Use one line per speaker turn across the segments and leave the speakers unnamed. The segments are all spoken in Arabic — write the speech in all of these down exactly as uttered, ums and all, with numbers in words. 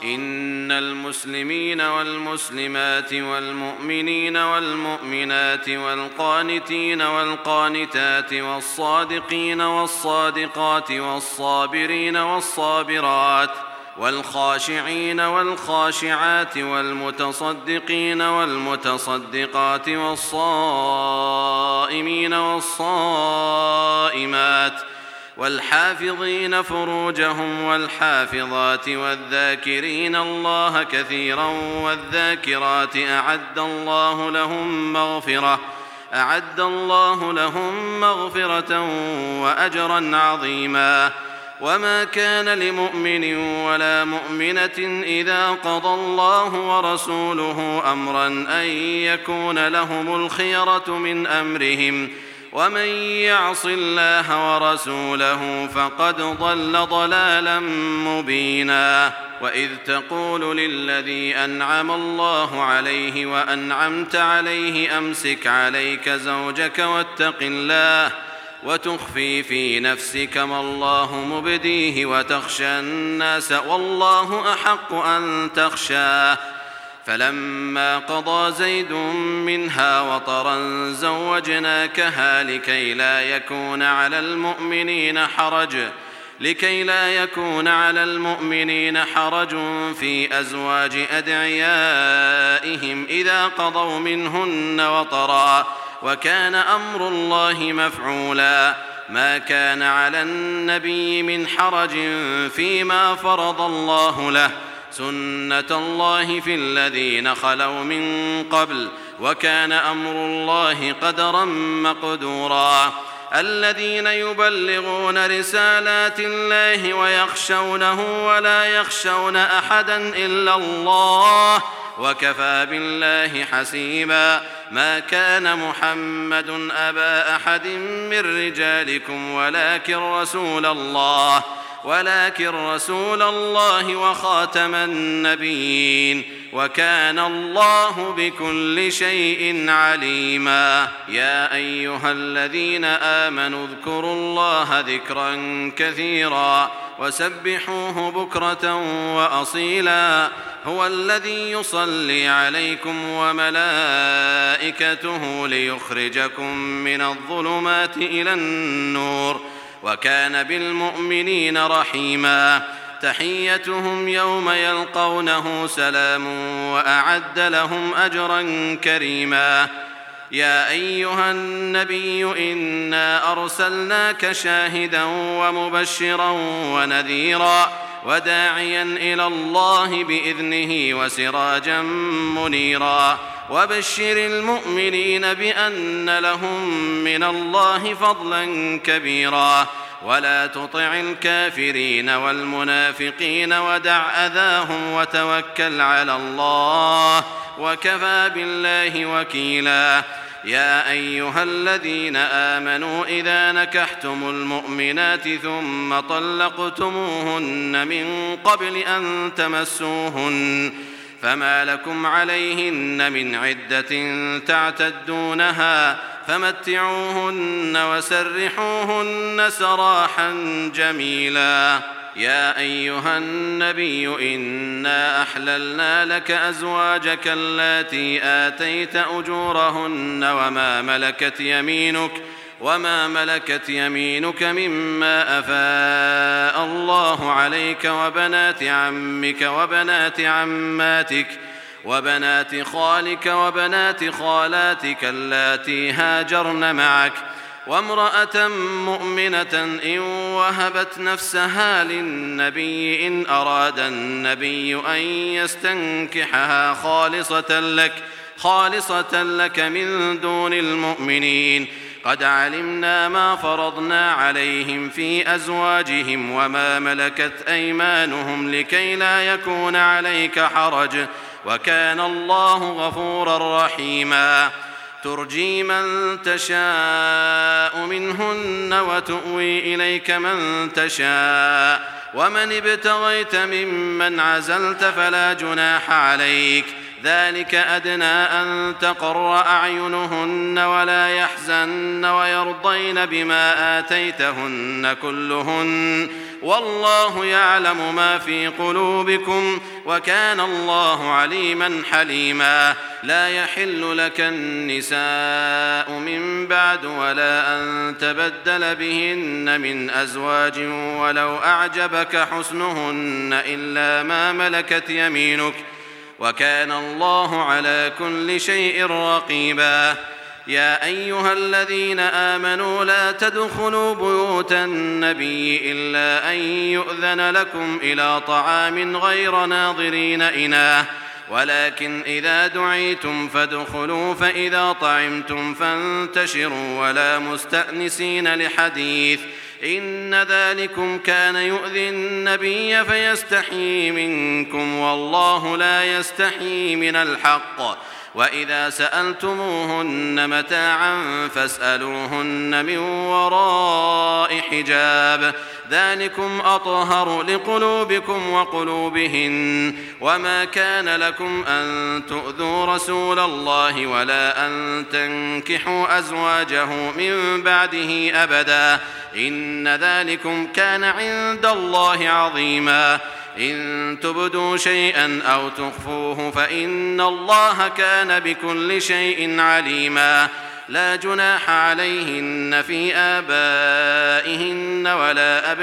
إن المسلمين والمسلمات والمؤمنين والمؤمنات والقانتين والقانتات والصادقين والصادقات والصابرين والصابرات والخاشعين والخاشعات والمتصدقين والمتصدقات والصائمين والصائمات والحافظين فروجهم والحافظات والذاكرين الله كثيرا والذاكرات أعد الله لهم مغفرة أعد الله لهم مغفرة وأجرا عظيما. وما كان لمؤمن ولا مؤمنة إذا قضى الله ورسوله أمرا أن يكون لهم الخيرة من أمرهم، ومن يعص الله ورسوله فقد ضل ضلالا مبينا. وإذ تقول للذي أنعم الله عليه وأنعمت عليه أمسك عليك زوجك واتق الله وتخفي في نفسك ما الله مبديه وتخشى الناس والله أحق أن تخشاه. فلما قضى زيد منها وطرا زوجناكها لكي لا يكون على المؤمنين حرج لكي لا يكون على المؤمنين حرج في أزواج أدعيائهم إذا قضوا منهن وطرا، وكان أمر الله مفعولا. ما كان على النبي من حرج فيما فرض الله له، سنة الله في الذين خلوا من قبل، وكان أمر الله قدرا مقدورا. الذين يبلغون رسالات الله ويخشونه ولا يخشون أحدا إلا الله، وكفى بالله حسيبا. ما كان محمد أبا أحد من رجالكم ولكن رسول الله ولكن رسول الله وخاتم النبيين، وكان الله بكل شيء عليما. يا أيها الذين آمنوا اذكروا الله ذكرا كثيرا وسبحوه بكرة وأصيلا. هو الذي يصلي عليكم وملائكته ليخرجكم من الظلمات إلى النور، وكان بالمؤمنين رحيما. تحيتهم يوم يلقونه سلام وأعد لهم أجرا كريما. يا أيها النبي إنا أرسلناك شاهدا ومبشرا ونذيرا وداعيا إلى الله بإذنه وسراجا منيرا. وبشر المؤمنين بأن لهم من الله فضلا كبيرا. ولا تطع الكافرين والمنافقين ودع أذاهم وتوكل على الله، وكفى بالله وكيلا. يا أيها الذين آمنوا إذا نكحتم المؤمنات ثم طلقتموهن من قبل أن تمسوهن فما لكم عليهن من عدة تعتدونها فمتعوهن وسرحوهن سراحا جميلا. يا أيها النبي إنا أحللنا لك أزواجك اللاتي آتيت أجورهن وما ملكت يمينك وما ملكت يمينك مما أفاء الله عليك وبنات عمك وبنات عماتك وبنات خالك وبنات خالاتك اللاتي هاجرن معك وامرأة مؤمنة إن وهبت نفسها للنبي إن أراد النبي أن يستنكحها خالصة لك خالصة لك من دون المؤمنين. قد علمنا ما فرضنا عليهم في أزواجهم وما ملكت أيمانهم لكي لا يكون عليك حرج، وكان الله غفورا رحيما. ترجي من تشاء منهن وتؤوي إليك من تشاء، ومن ابتغيت ممن عزلت فلا جناح عليك. ذلك أدنى أن تقر أعينهن ولا يحزن ويرضين بما آتيتهن كلهن والله يعلم ما في قلوبكم وكان الله عليما حليما. لا يحل لك النساء من بعد ولا أن تبدل بهن من أزواج ولو أعجبك حسنهن إلا ما ملكت يمينك وكان الله على كل شيء رقيبا. يا أيها الذين آمنوا لا تدخلوا بيوت النبي إلا أن يؤذن لكم إلى طعام غير ناظرين إناه ولكن إذا دعيتم فادخلوا فإذا طعمتم فانتشروا ولا مستأنسين لحديث إن ذلكم كان يؤذي النبي فيستحيي منكم والله لا يستحيي من الحق. وإذا سألتموهن متاعا فاسألوهن من وراء حجاب ذلكم أطهر لقلوبكم وقلوبهن. وما كان لكم أن تؤذوا رسول الله ولا أن تنكحوا أزواجه من بعده أبدا إن ذلكم كان عند الله عظيما. إن تبدوا شيئا أو تخفوه فإن الله كان بكل شيء عليما. لا جناح عليهن في آبائهن ولا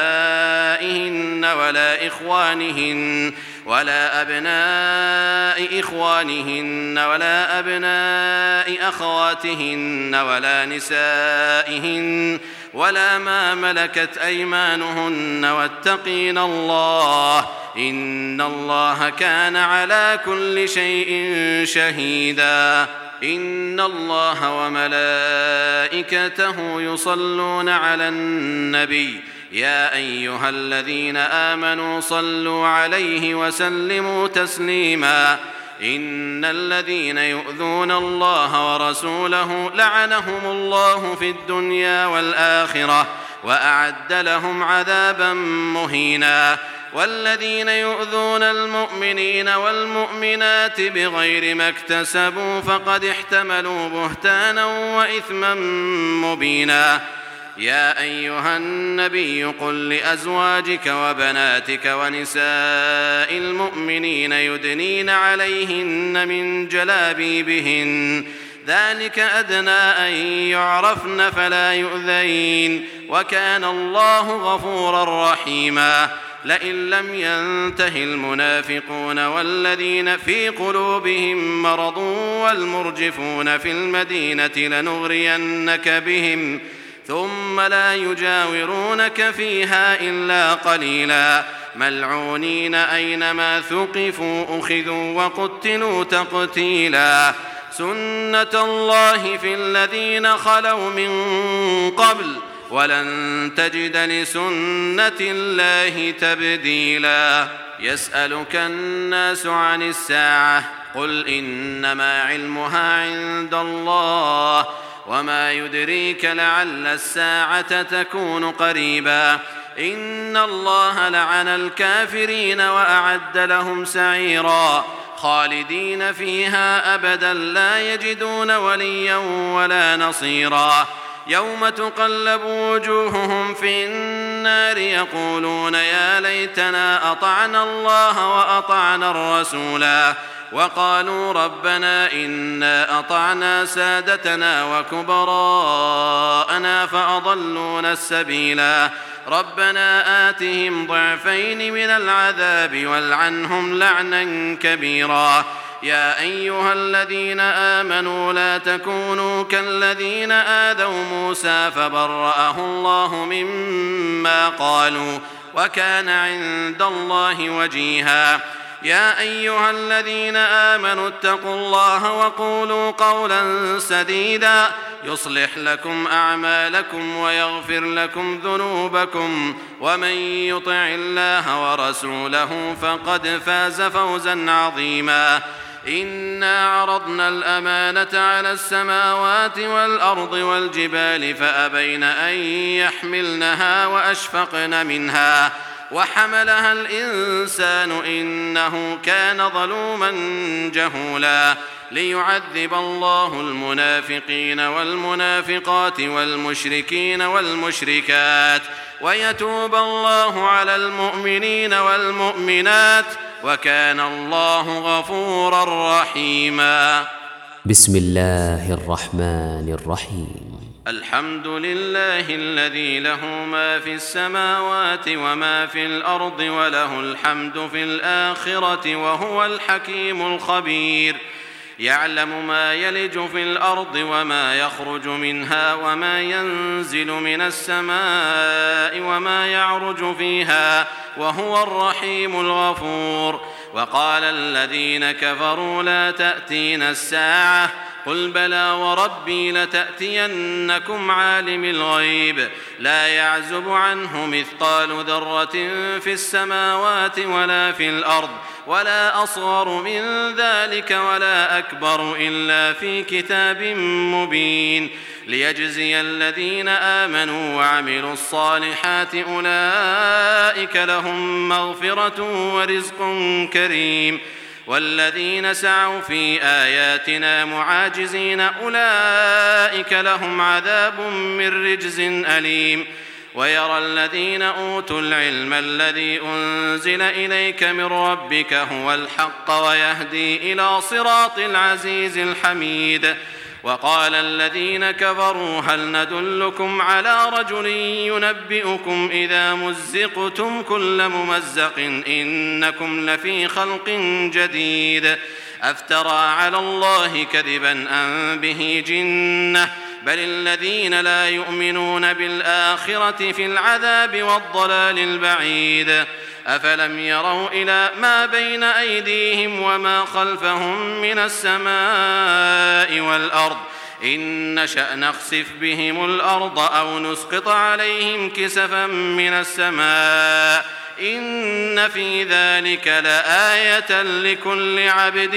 أبنائهن ولا إخوانهن ولا أبناء إخوانهن ولا أبناء أخواتهن ولا نسائهن ولا ما ملكت أيمانهن واتقين الله إن الله كان على كل شيء شهيدا. إن الله وملائكته يصلون على النبي يا أيها الذين آمنوا صلوا عليه وسلموا تسليما. إن الذين يؤذون الله ورسوله لعنهم الله في الدنيا والآخرة وأعد لهم عذابا مهينا. والذين يؤذون المؤمنين والمؤمنات بغير ما اكتسبوا فقد احتملوا بهتانا وإثما مبينا. يا أيها النبي قل لأزواجك وبناتك ونساء المؤمنين يدنين عليهن من جلابيبهن ذلك أدنى أن يعرفن فلا يؤذين وكان الله غفورا رحيما. لئن لم ينته المنافقون والذين في قلوبهم مرض والمرجفون في المدينة لنغرينك بهم ثم لا يجاورونك فيها إلا قليلا ملعونين أينما ثقفوا أخذوا وقتلوا تقتيلا. سنة الله في الذين خلوا من قبل ولن تجد لسنة الله تبديلا. يسألك الناس عن الساعة قل إنما علمها عند الله وما يدريك لعل الساعة تكون قريبا. إن الله لعن الكافرين وأعد لهم سعيرا خالدين فيها أبدا لا يجدون وليا ولا نصيرا. يوم تقلب وجوههم في النار يقولون يا ليتنا أطعنا الله وأطعنا الرسولا وقالوا ربنا إنا أطعنا سادتنا وكبراءنا فأضلونا السبيلا ربنا آتهم ضعفين من العذاب والعنهم لعنا كبيرا. يا أيها الذين آمنوا لا تكونوا كالذين آذوا موسى فبرأه الله مما قالوا وكان عند الله وجيها. يا أيها الذين آمنوا اتقوا الله وقولوا قولا سديدا يصلح لكم أعمالكم ويغفر لكم ذنوبكم ومن يطع الله ورسوله فقد فاز فوزا عظيما. إنا عرضنا الأمانة على السماوات والأرض والجبال فأبين أن يحملنها وأشفقن منها وحملها الإنسان إنه كان ظلوما جهولا ليعذب الله المنافقين والمنافقات والمشركين والمشركات ويتوب الله على المؤمنين والمؤمنات وكان الله غفورا رحيما.
بسم الله الرحمن الرحيم.
الحمد لله الذي له ما في السماوات وما في الأرض وله الحمد في الآخرة وهو الحكيم الخبير. يعلم ما يلج في الأرض وما يخرج منها وما ينزل من السماء وما يعرج فيها وهو الرحيم الغفور. وقال الذين كفروا لا تأتينا الساعة قل بلى وربي لتأتينكم عالم الغيب لا يعزب عنه مثقال ذرة في السماوات ولا في الأرض ولا أصغر من ذلك ولا أكبر إلا في كتاب مبين ليجزي الذين آمنوا وعملوا الصالحات أولئك لهم مغفرة ورزق كريم. والذين سعوا في آياتنا معاجزين أولئك لهم عذاب من رجز أليم. ويرى الذين أوتوا العلم الذي أنزل إليك من ربك هو الحق ويهدي إلى صراط العزيز الحميد. وقال الذين كفروا هل ندلكم على رجل ينبئكم إذا مزقتم كل ممزق إنكم لفي خلق جديد أفترى على الله كذبا أم به جنة بل الذين لا يؤمنون بالآخرة في العذاب والضلال البعيد. أفلم يروا إلى ما بين أيديهم وما خلفهم من السماء والأرض إن نشأ نخسف بهم الأرض أو نسقط عليهم كسفا من السماء إن في ذلك لآية لكل عبد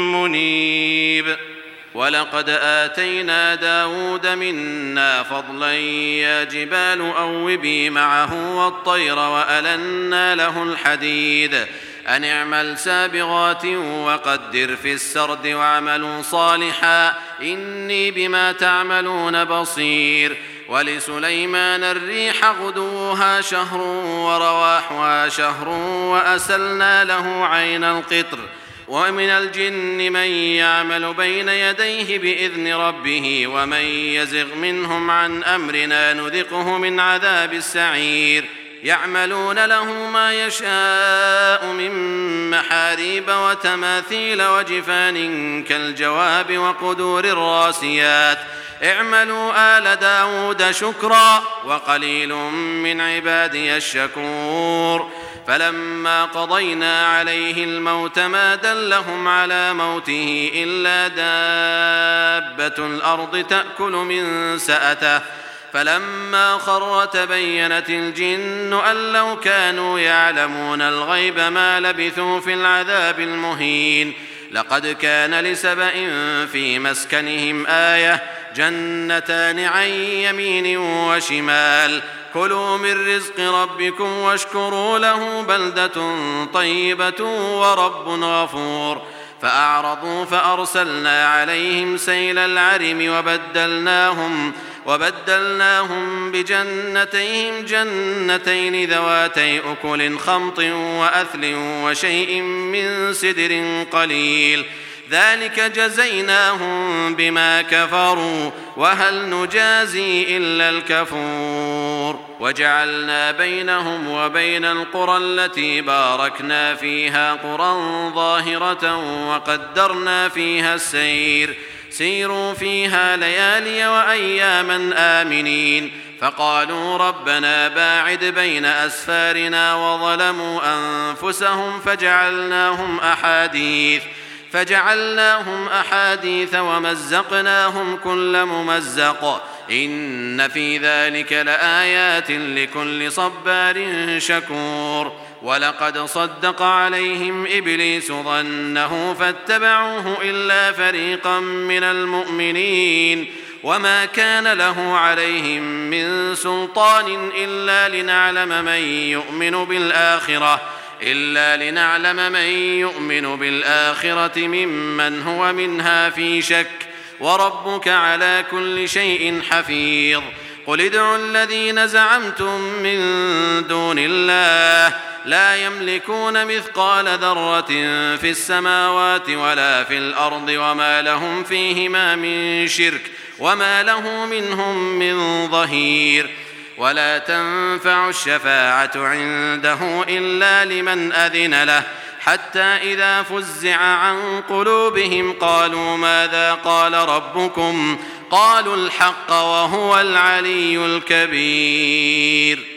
منيب. ولقد آتينا داود منا فضلا يا جبال أوبي معه والطير وألنا له الحديد أن اعمل سابغات وقدر في السرد واعملوا صالحا إني بما تعملون بصير. ولسليمان الريح غدوها شهر ورواحها شهر وأسلنا له عين القطر ومن الجن من يعمل بين يديه بإذن ربه ومن يزغ منهم عن أمرنا نذقه من عذاب السعير. يعملون له ما يشاء من محاريب وتماثيل وجفان كالجواب وقدور الراسيات اعملوا آل داود شكرا وقليل من عبادي الشكور. فلما قضينا عليه الموت ما دلهم على موته إلا دابة الأرض تأكل من سأته فلما خر تبينت الجن أن لو كانوا يعلمون الغيب ما لبثوا في العذاب المهين. لقد كان لسبأ في مسكنهم آية جنتان عن يمين وشمال كلوا من رزق ربكم واشكروا له بلدة طيبة ورب غفور. فأعرضوا فأرسلنا عليهم سيل العرم وبدلناهم وبدلناهم بجنتيهم جنتين ذواتي أكل خمط وأثل وشيء من سدر قليل ذلك جزيناهم بما كفروا وهل نجازي إلا الكفور. وجعلنا بينهم وبين القرى التي باركنا فيها قرى ظاهرة وقدرنا فيها السير سيروا فيها ليالي وأياما آمنين. فقالوا ربنا باعد بين أسفارنا وظلموا أنفسهم فجعلناهم أحاديث فجعلناهم أحاديث ومزقناهم كل ممزق إن في ذلك لآيات لكل صبار شكور. ولقد صدق عليهم إبليس ظنه فاتبعوه إلا فريقا من المؤمنين وما كان له عليهم من سلطان إلا لنعلم من يؤمن بالآخرة إلا لنعلم من يؤمن بالآخرة ممن هو منها في شك وربك على كل شيء حفيظ قل ادعوا الذين زعمتم من دون الله لا يملكون مثقال ذرة في السماوات ولا في الأرض وما لهم فيهما من شرك وما له منهم من ظهير ولا تنفع الشفاعة عنده إلا لمن أذن له حتى إذا فزع عن قلوبهم قالوا ماذا قال ربكم قالوا الحق وهو العلي الكبير.